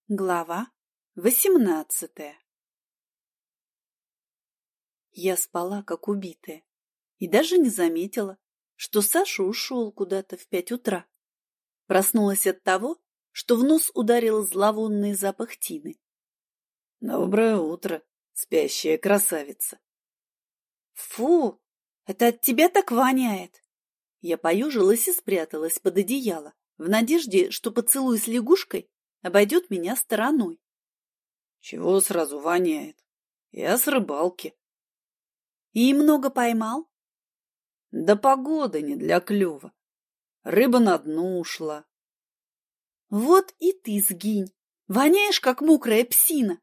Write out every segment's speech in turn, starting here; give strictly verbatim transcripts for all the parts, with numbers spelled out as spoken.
Глава восемнадцатая. Я спала, как убитая, и даже не заметила, что Саша ушел куда-то в пять утра. Проснулась от того, что в нос ударил зловонный запах тины. Доброе утро, спящая красавица. Фу, это от тебя так воняет. Я поежилась и спряталась под одеяло, в надежде, что поцелуй с лягушкой обойдет меня стороной. Чего сразу воняет? Я с рыбалки. И много поймал? Да погода не для клёва. Рыба на дно ушла. Вот и ты сгинь. Воняешь, как мокрая псина.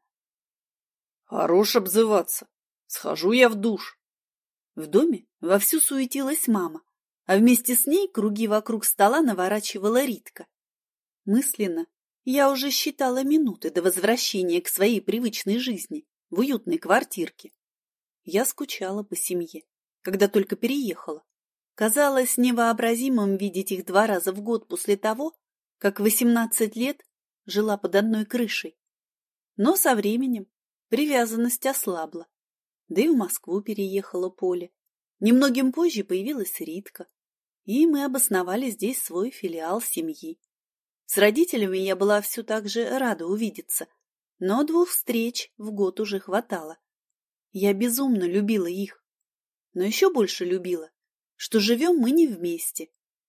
Хорош обзываться. Схожу я в душ. В доме вовсю суетилась мама, а вместе с ней круги вокруг стола наворачивала Ритка. Мысленно я уже считала минуты до возвращения к своей привычной жизни в уютной квартирке. Я скучала по семье, когда только переехала. Казалось невообразимым видеть их два раза в год после того, как в восемнадцать лет жила под одной крышей. Но со временем привязанность ослабла. Да и в Москву переехала Поля. Немногим позже появилась Ритка, и мы обосновали здесь свой филиал семьи. С родителями я была все так же рада увидеться, но двух встреч в год уже хватало. Я безумно любила их, но еще больше любила, что живем мы не вместе.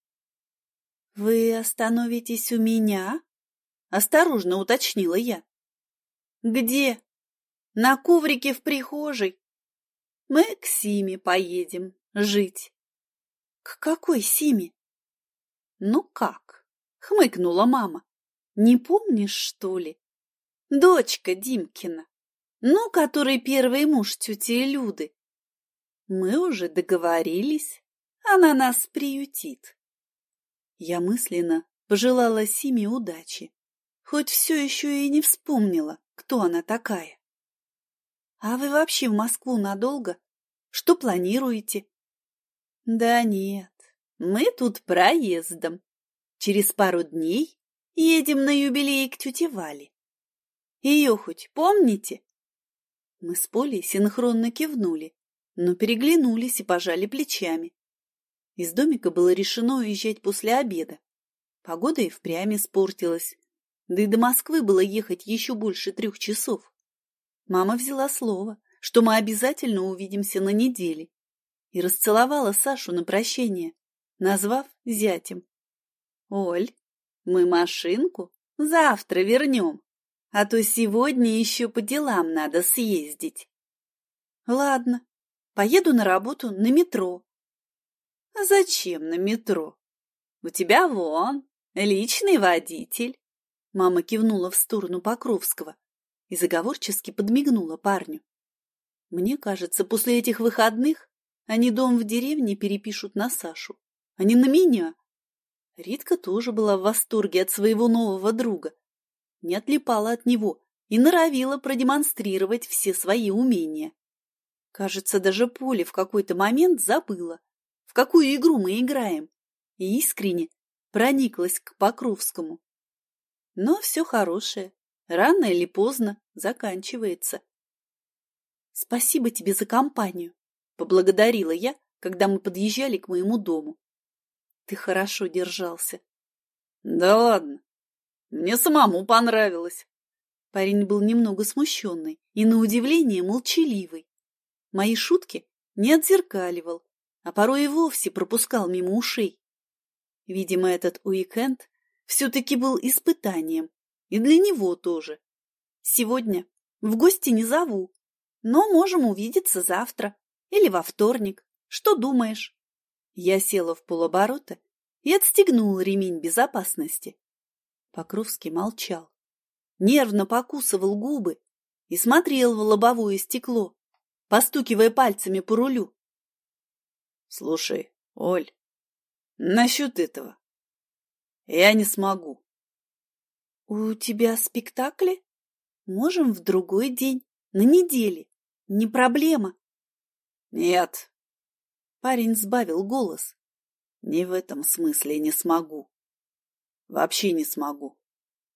— Вы остановитесь у меня? — осторожно уточнила я. — Где? — На коврике в прихожей. Мы к Симе поедем жить. — К какой Симе? — Ну как? — хмыкнула мама. — Не помнишь, что ли? Дочка Димкина, ну, который первый муж тети Люды. Мы уже договорились, она нас приютит. Я мысленно пожелала Симе удачи, хоть все еще и не вспомнила, кто она такая. — А вы вообще в Москву надолго? Что планируете? — Да нет, мы тут проездом. Через пару дней едем на юбилей к тете Вале. Ее хоть помните? Мы с Полей синхронно кивнули, но переглянулись и пожали плечами. Из домика было решено уезжать после обеда. Погода и впрямь испортилась, да и до Москвы было ехать еще больше трех часов. Мама взяла слово, что мы обязательно увидимся на неделе, и расцеловала Сашу на прощение, назвав зятем. — Оль, мы машинку завтра вернем, а то сегодня еще по делам надо съездить. — Ладно, поеду на работу на метро. — А зачем на метро? У тебя вон личный водитель. Мама кивнула в сторону Покровского и заговорчески подмигнула парню. Мне кажется, после этих выходных они дом в деревне перепишут на Сашу, а не на меня. Ритка тоже была в восторге от своего нового друга, не отлипала от него и норовила продемонстрировать все свои умения. Кажется, даже Поля в какой-то момент забыла, в какую игру мы играем, и искренне прониклась к Покровскому. Но все хорошее, рано или поздно, заканчивается. — Спасибо тебе за компанию, — поблагодарила я, когда мы подъезжали к моему дому. Ты хорошо держался. — Да ладно, мне самому понравилось. Парень был немного смущенный и, на удивление, молчаливый. Мои шутки не отзеркаливал, а порой и вовсе пропускал мимо ушей. Видимо, этот уикенд все-таки был испытанием, и для него тоже. Сегодня в гости не зову, но можем увидеться завтра или во вторник. Что думаешь? Я села в полоборота и отстегнула ремень безопасности. Покровский молчал, нервно покусывал губы и смотрел в лобовое стекло, постукивая пальцами по рулю. — Слушай, Оль, насчет этого я не смогу. — У тебя спектакли? Можем в другой день, на неделе. Не проблема. — Нет. Парень сбавил голос. — Не в этом смысле не смогу. Вообще не смогу.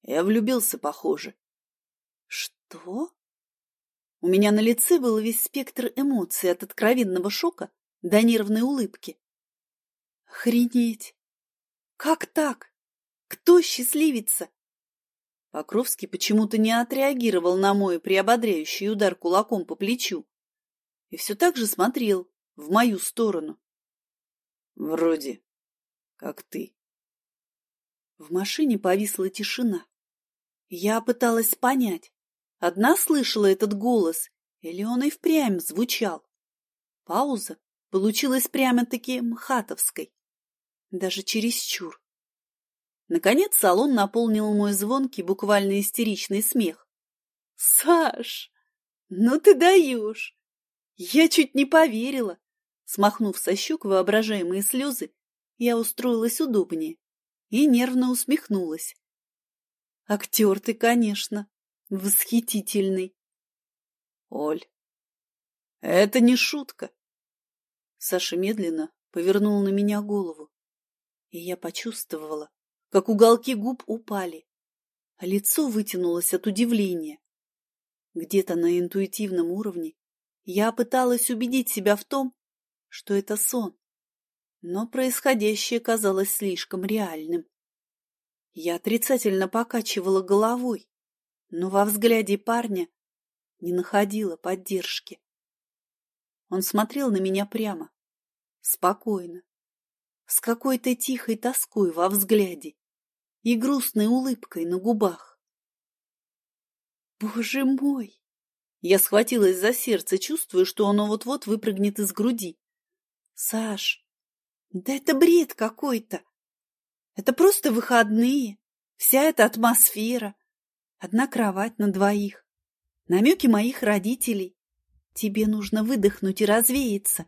Я влюбился, похоже. Что? У меня на лице был весь спектр эмоций от откровенного шока до нервной улыбки. Охренеть! Как так? Кто счастливится? Покровский почему-то не отреагировал на мой приободряющий удар кулаком по плечу и все так же смотрел в мою сторону. Вроде как ты. В машине повисла тишина. Я пыталась понять, одна слышала этот голос или он и впрямь звучал. Пауза получилась прямо-таки мхатовской, даже чересчур. Наконец салон наполнил мой звонкий, буквально истеричный смех. «Саш, ну ты даешь!» Я чуть не поверила. Смахнув со щек воображаемые слезы, я устроилась удобнее и нервно усмехнулась. Актер ты, конечно, восхитительный. Оль, это не шутка. Саша медленно повернул на меня голову, и я почувствовала, как уголки губ упали, а лицо вытянулось от удивления. Где-то на интуитивном уровне я пыталась убедить себя в том, что это сон, но происходящее казалось слишком реальным. Я отрицательно покачивала головой, но во взгляде парня не находила поддержки. Он смотрел на меня прямо, спокойно, с какой-то тихой тоской во взгляде и грустной улыбкой на губах. Боже мой! Я схватилась за сердце, чувствуя, что оно вот-вот выпрыгнет из груди. Саш, да это бред какой-то. Это просто выходные, вся эта атмосфера, одна кровать на двоих, намеки моих родителей. Тебе нужно выдохнуть и развеяться.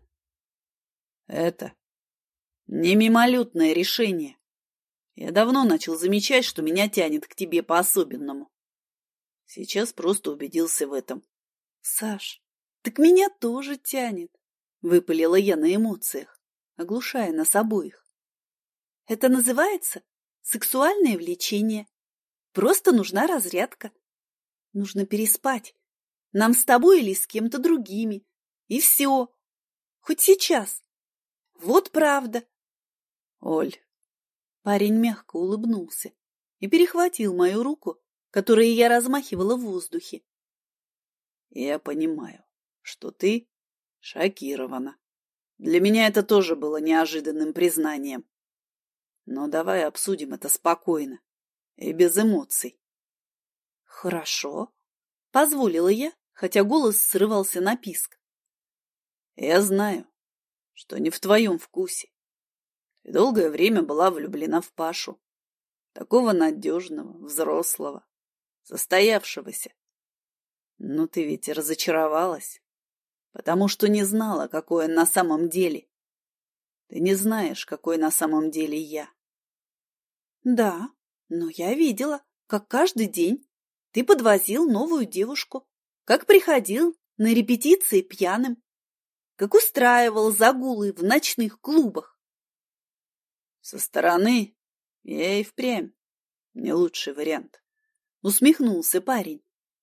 Это не мимолетное решение. Я давно начал замечать, что меня тянет к тебе по-особенному. Сейчас просто убедился в этом. Саш, так меня тоже тянет, выпалила я на эмоциях, оглушая нас обоих. Это называется сексуальное влечение. Просто нужна разрядка. Нужно переспать. Нам с тобой или с кем-то другими. И все. Хоть сейчас. Вот правда. Оль. Парень мягко улыбнулся и перехватил мою руку, которой я размахивала в воздухе. Я понимаю, что ты шокирована. Для меня это тоже было неожиданным признанием. Но давай обсудим это спокойно и без эмоций. Хорошо, позволила я, хотя голос срывался на писк. Я знаю, что не в твоем вкусе. Ты долгое время была влюблена в Пашу. Такого надежного, взрослого, состоявшегося. Но ты ведь разочаровалась, потому что не знала, какой он на самом деле. Ты не знаешь, какой на самом деле я. Да, но я видела, как каждый день ты подвозил новую девушку, как приходил на репетиции пьяным, как устраивал загулы в ночных клубах. Со стороны я и впрямь не лучший вариант. Усмехнулся парень.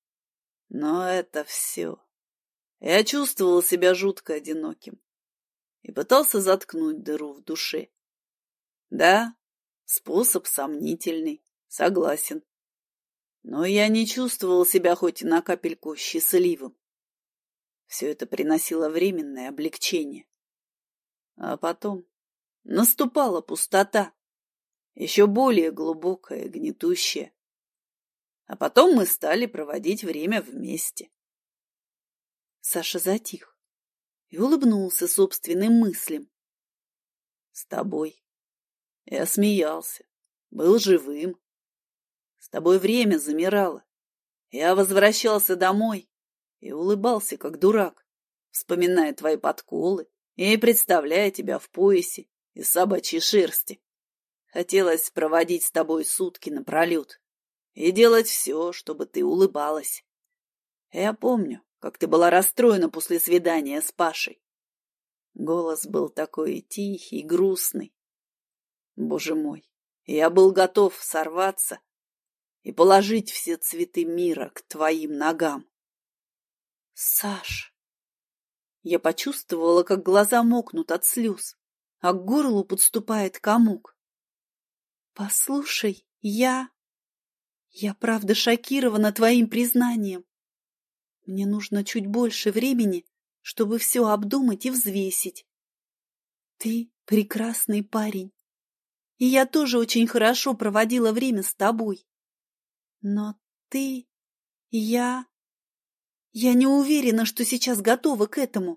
Но это все. Я чувствовал себя жутко одиноким и пытался заткнуть дыру в душе. Да, способ сомнительный, согласен. Но я не чувствовал себя хоть и на капельку счастливым. Все это приносило временное облегчение. А потом наступала пустота, еще более глубокая, гнетущая. А потом мы стали проводить время вместе. Саша затих и улыбнулся собственным мыслям. С тобой я смеялся, был живым. С тобой время замирало. Я возвращался домой и улыбался, как дурак, вспоминая твои подколы и представляя тебя в поясе из собачьей шерсти. Хотелось проводить с тобой сутки напролет и делать все, чтобы ты улыбалась. Я помню, как ты была расстроена после свидания с Пашей. Голос был такой тихий, грустный. Боже мой, я был готов сорваться и положить все цветы мира к твоим ногам. Саш, я почувствовала, как глаза мокнут от слез, а к горлу подступает комок. Послушай, я... Я правда шокирована твоим признанием. Мне нужно чуть больше времени, чтобы все обдумать и взвесить. Ты прекрасный парень, и я тоже очень хорошо проводила время с тобой. Но ты... Я... Я не уверена, что сейчас готова к этому.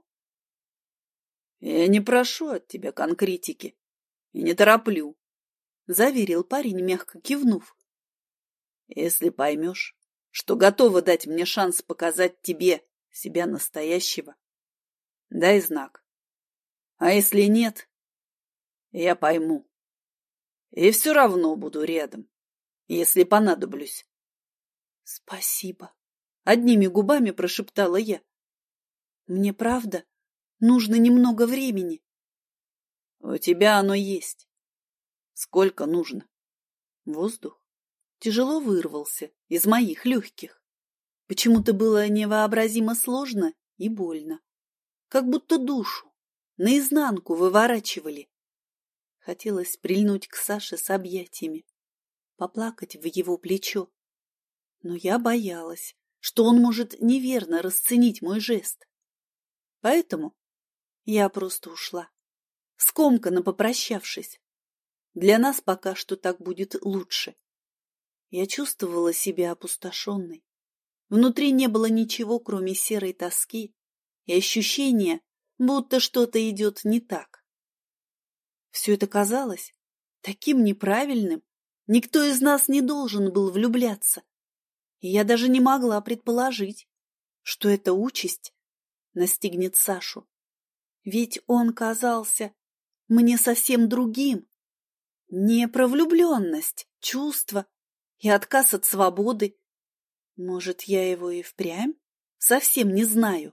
Я не прошу от тебя конкретики и не тороплю, — заверил парень, мягко кивнув. Если поймешь, что готова дать мне шанс показать тебе себя настоящего, дай знак. А если нет, я пойму. И все равно буду рядом, если понадоблюсь. Спасибо. Одними губами прошептала я. Мне правда нужно немного времени. У тебя оно есть. Сколько нужно? Воздух тяжело вырвался из моих легких. Почему-то было невообразимо сложно и больно. Как будто душу наизнанку выворачивали. Хотелось прильнуть к Саше с объятиями, поплакать в его плечо. Но я боялась, что он может неверно расценить мой жест. Поэтому я просто ушла, скомканно попрощавшись. Для нас пока что так будет лучше. Я чувствовала себя опустошенной. Внутри не было ничего, кроме серой тоски и ощущения, будто что-то идет не так. Все это казалось таким неправильным. Никто из нас не должен был влюбляться. И я даже не могла предположить, что эта участь настигнет Сашу. Ведь он казался мне совсем другим. Не про влюбленность, чувства и отказ от свободы. Может, я его и впрямь совсем не знаю.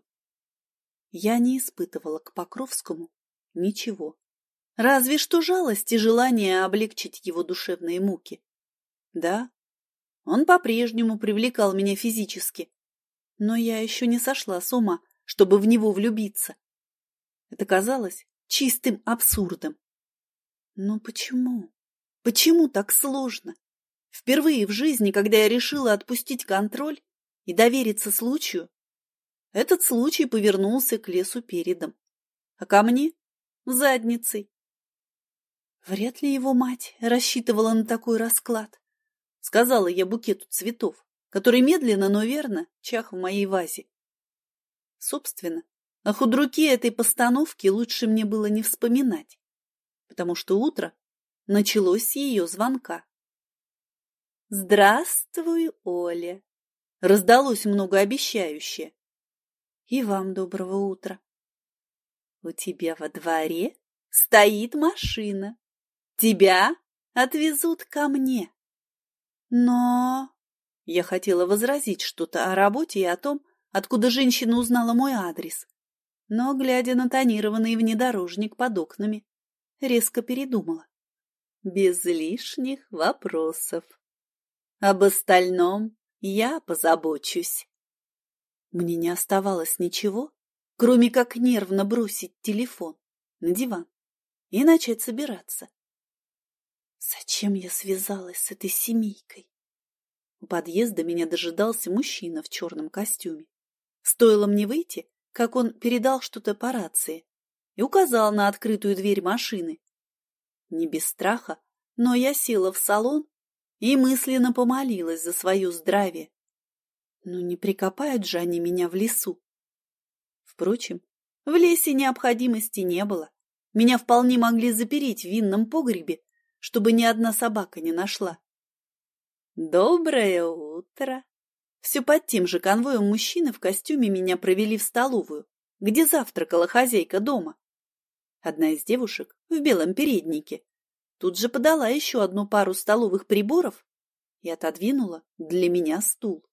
Я не испытывала к Покровскому ничего. Разве что жалость и желание облегчить его душевные муки. Да, он по-прежнему привлекал меня физически, но я еще не сошла с ума, чтобы в него влюбиться. Это казалось чистым абсурдом. Но почему? Почему так сложно? Впервые в жизни, когда я решила отпустить контроль и довериться случаю, этот случай повернулся к лесу передом, а ко мне — задницей. Вряд ли его мать рассчитывала на такой расклад, сказала я букету цветов, который медленно, но верно чах в моей вазе. Собственно, о худруке этой постановки лучше мне было не вспоминать, потому что утро началось с ее звонка. «Здравствуй, Оля!» Раздалось многообещающее. «И вам доброго утра!» «У тебя во дворе стоит машина. Тебя отвезут ко мне». «Но...» Я хотела возразить что-то о работе и о том, откуда женщина узнала мой адрес. Но, глядя на тонированный внедорожник под окнами, резко передумала. Без лишних вопросов. Об остальном я позабочусь. Мне не оставалось ничего, кроме как нервно бросить телефон на диван и начать собираться. Зачем я связалась с этой семейкой? У подъезда меня дожидался мужчина в черном костюме. Стоило мне выйти, как он передал что-то по рации и указал на открытую дверь машины. Не без страха, но я села в салон и мысленно помолилась за свое здравие. Ну не прикопают же они меня в лесу. Впрочем, в лесе необходимости не было. Меня вполне могли запереть в винном погребе, чтобы ни одна собака не нашла. «Доброе утро!» Все под тем же конвоем мужчины в костюме меня провели в столовую, где завтракала хозяйка дома. Одна из девушек в белом переднике тут же подала еще одну пару столовых приборов и отодвинула для меня стул.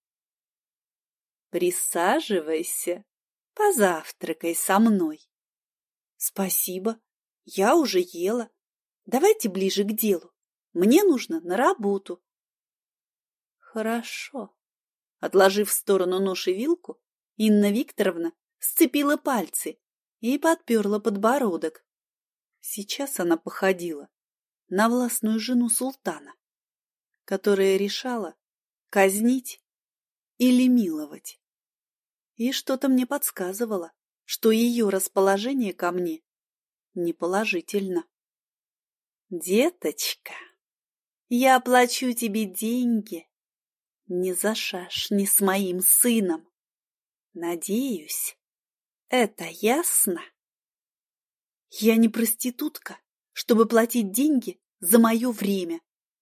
«Присаживайся, позавтракай со мной». «Спасибо, я уже ела. Давайте ближе к делу. Мне нужно на работу». Хорошо. Отложив в сторону нож и вилку, Инна Викторовна сцепила пальцы и подперла подбородок. Сейчас она походила на властную жену султана, которая решала казнить или миловать. И что-то мне подсказывало, что ее расположение ко мне неположительно. Деточка, я плачу тебе деньги не за шашни с моим сыном. Надеюсь, это ясно? Я не проститутка, чтобы платить деньги за мое время.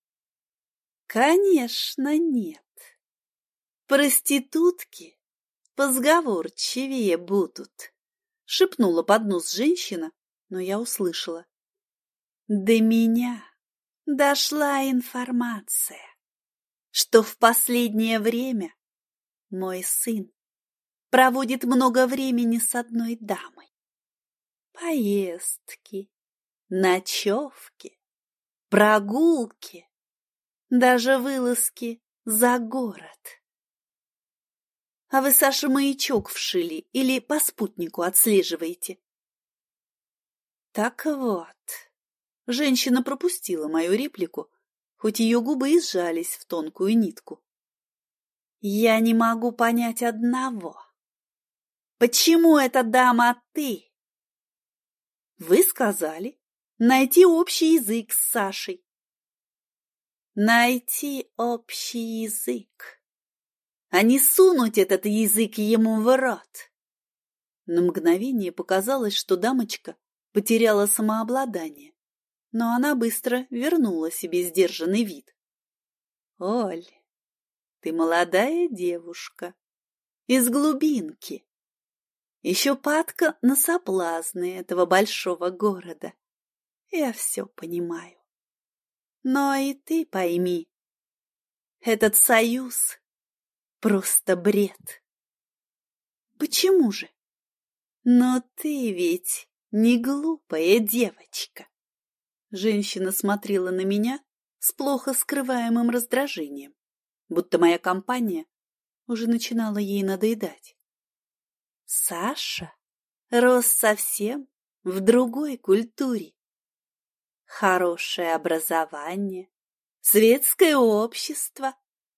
Конечно, нет. Проститутки позговорчивее будут, шепнула под нос женщина, но я услышала. До меня дошла информация, что в последнее время мой сын проводит много времени с одной дамой. Поездки, ночевки, прогулки, даже вылазки за город. А вы, Саша, маячок вшили или по спутнику отслеживаете? Так вот, женщина пропустила мою реплику, хоть ее губы и сжались в тонкую нитку. Я не могу понять одного. Почему эта дама ты? Вы сказали найти общий язык с Сашей. Найти общий язык, а не сунуть этот язык ему в рот. На мгновение показалось, что дамочка потеряла самообладание, но она быстро вернула себе сдержанный вид. Оль, ты молодая девушка, из глубинки. Еще падка на соблазны этого большого города. Я все понимаю. Но и ты пойми, этот союз просто бред. Почему же? Но ты ведь не глупая девочка. Женщина смотрела на меня с плохо скрываемым раздражением, будто моя компания уже начинала ей надоедать. Саша рос совсем в другой культуре. Хорошее образование, светское общество,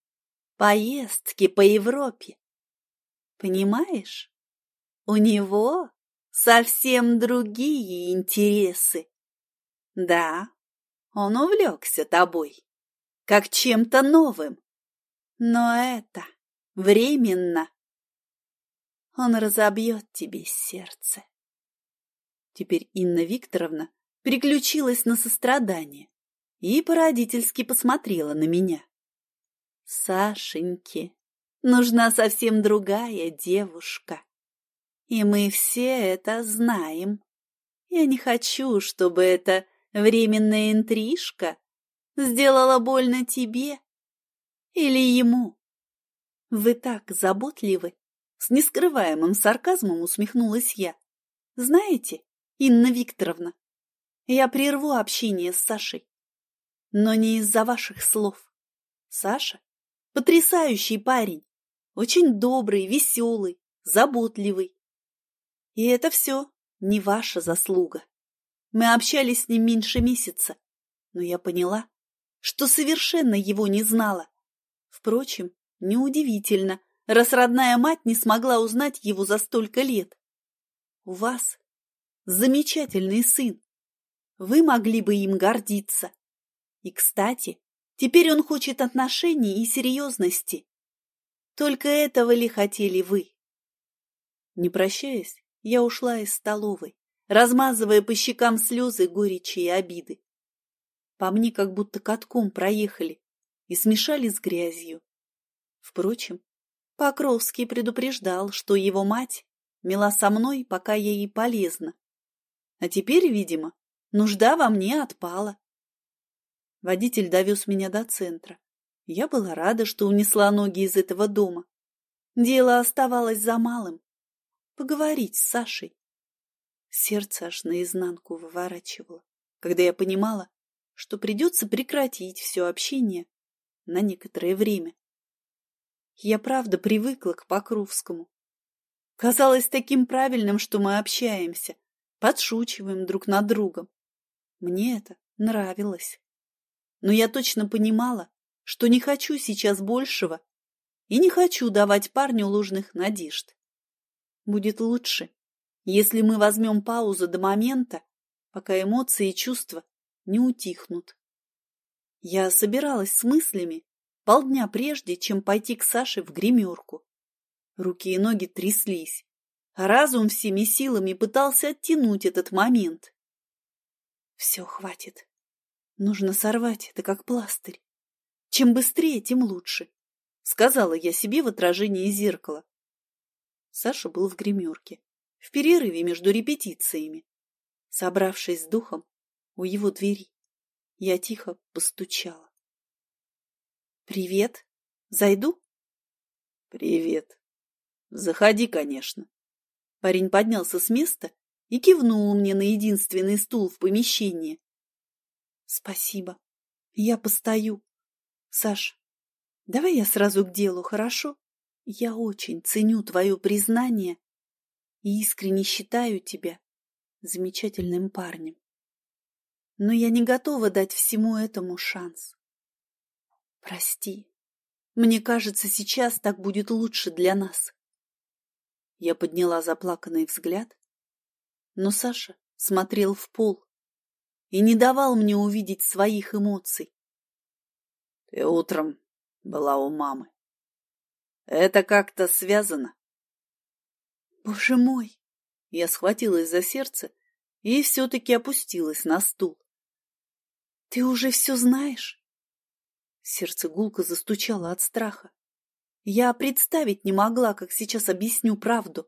поездки по Европе. Понимаешь, у него совсем другие интересы. Да, он увлекся тобой, как чем-то новым, но это временно. Он разобьет тебе сердце. Теперь Инна Викторовна переключилась на сострадание и по-родительски посмотрела на меня. Сашеньке нужна совсем другая девушка, и мы все это знаем. Я не хочу, чтобы эта временная интрижка сделала больно тебе или ему. Вы так заботливы. С нескрываемым сарказмом усмехнулась я. Знаете, Инна Викторовна, я прерву общение с Сашей, но не из-за ваших слов. Саша — потрясающий парень, очень добрый, веселый, заботливый. И это все не ваша заслуга. Мы общались с ним меньше месяца, но я поняла, что совершенно его не знала. Впрочем, неудивительно, раз родная мать не смогла узнать его за столько лет. У вас замечательный сын. Вы могли бы им гордиться. И, кстати, теперь он хочет отношений и серьезности. Только этого ли хотели вы? Не прощаясь, я ушла из столовой, размазывая по щекам слезы, горечи и обиды. По мне как будто катком проехали и смешали с грязью. Впрочем, Покровский предупреждал, что его мать мила со мной, пока ей полезно. А теперь, видимо, нужда во мне отпала. Водитель довез меня до центра. Я была рада, что унесла ноги из этого дома. Дело оставалось за малым — поговорить с Сашей. Сердце аж наизнанку выворачивало, когда я понимала, что придется прекратить все общение на некоторое время. Я правда привыкла к Покровскому. Казалось таким правильным, что мы общаемся, подшучиваем друг над другом. Мне это нравилось. Но я точно понимала, что не хочу сейчас большего и не хочу давать парню ложных надежд. Будет лучше, если мы возьмем паузу до момента, пока эмоции и чувства не утихнут. Я собиралась с мыслями полдня прежде, чем пойти к Саше в гримерку. Руки и ноги тряслись, а разум всеми силами пытался оттянуть этот момент. Все, хватит. Нужно сорвать это как пластырь. Чем быстрее, тем лучше, сказала я себе в отражении зеркала. Саша был в гримерке, в перерыве между репетициями. Собравшись с духом у его двери, я тихо постучала. «Привет. Зайду?» «Привет. Заходи, конечно». Парень поднялся с места и кивнул мне на единственный стул в помещении. «Спасибо. Я постою. Саш, давай я сразу к делу, хорошо? Я очень ценю твое признание и искренне считаю тебя замечательным парнем. Но я не готова дать всему этому шанс. Прости. Мне кажется, сейчас так будет лучше для нас». Я подняла заплаканный взгляд, но Саша смотрел в пол и не давал мне увидеть своих эмоций. «Ты утром была у мамы. Это как-то связано?» «Боже мой!» Я схватилась за сердце и все-таки опустилась на стул. «Ты уже все знаешь?» Сердце гулко застучало от страха. Я представить не могла, как сейчас объясню правду.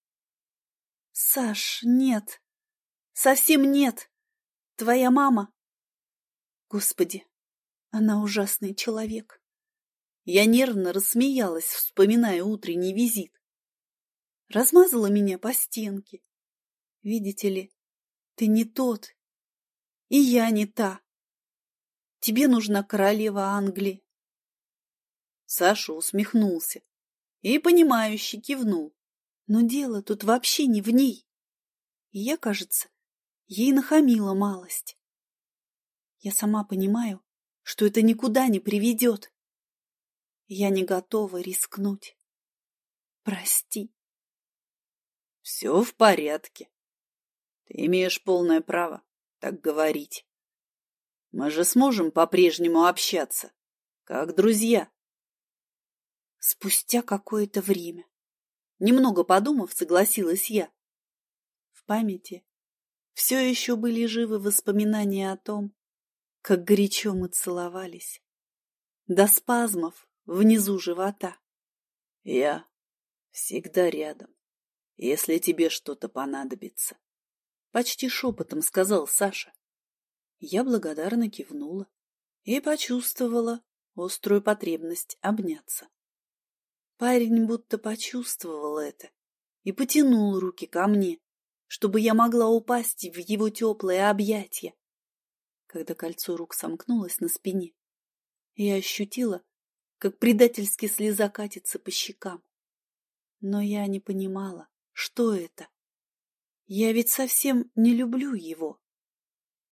«Саш, нет, совсем нет. Твоя мама...» Господи, она ужасный человек. Я нервно рассмеялась, вспоминая утренний визит. Размазала меня по стенке. Видите ли, ты не тот, и я не та. Тебе нужна королева Англии. Саша усмехнулся и, понимающе кивнул. Но дело тут вообще не в ней. И я, кажется, ей нахамила малость. Я сама понимаю, что это никуда не приведет. Я не готова рискнуть. Прости. Все в порядке. Ты имеешь полное право так говорить. Мы же сможем по-прежнему общаться, как друзья. Спустя какое-то время, немного подумав, согласилась я. В памяти все еще были живы воспоминания о том, как горячо мы целовались, до спазмов внизу живота. Я всегда рядом, если тебе что-то понадобится, — почти шепотом сказал Саша. Я благодарно кивнула и почувствовала острую потребность обняться. Парень будто почувствовал это и потянул руки ко мне, чтобы я могла упасть в его теплые объятия. Когда кольцо рук сомкнулось на спине, я ощутила, как предательски слеза катится по щекам. Но я не понимала, что это. Я ведь совсем не люблю его.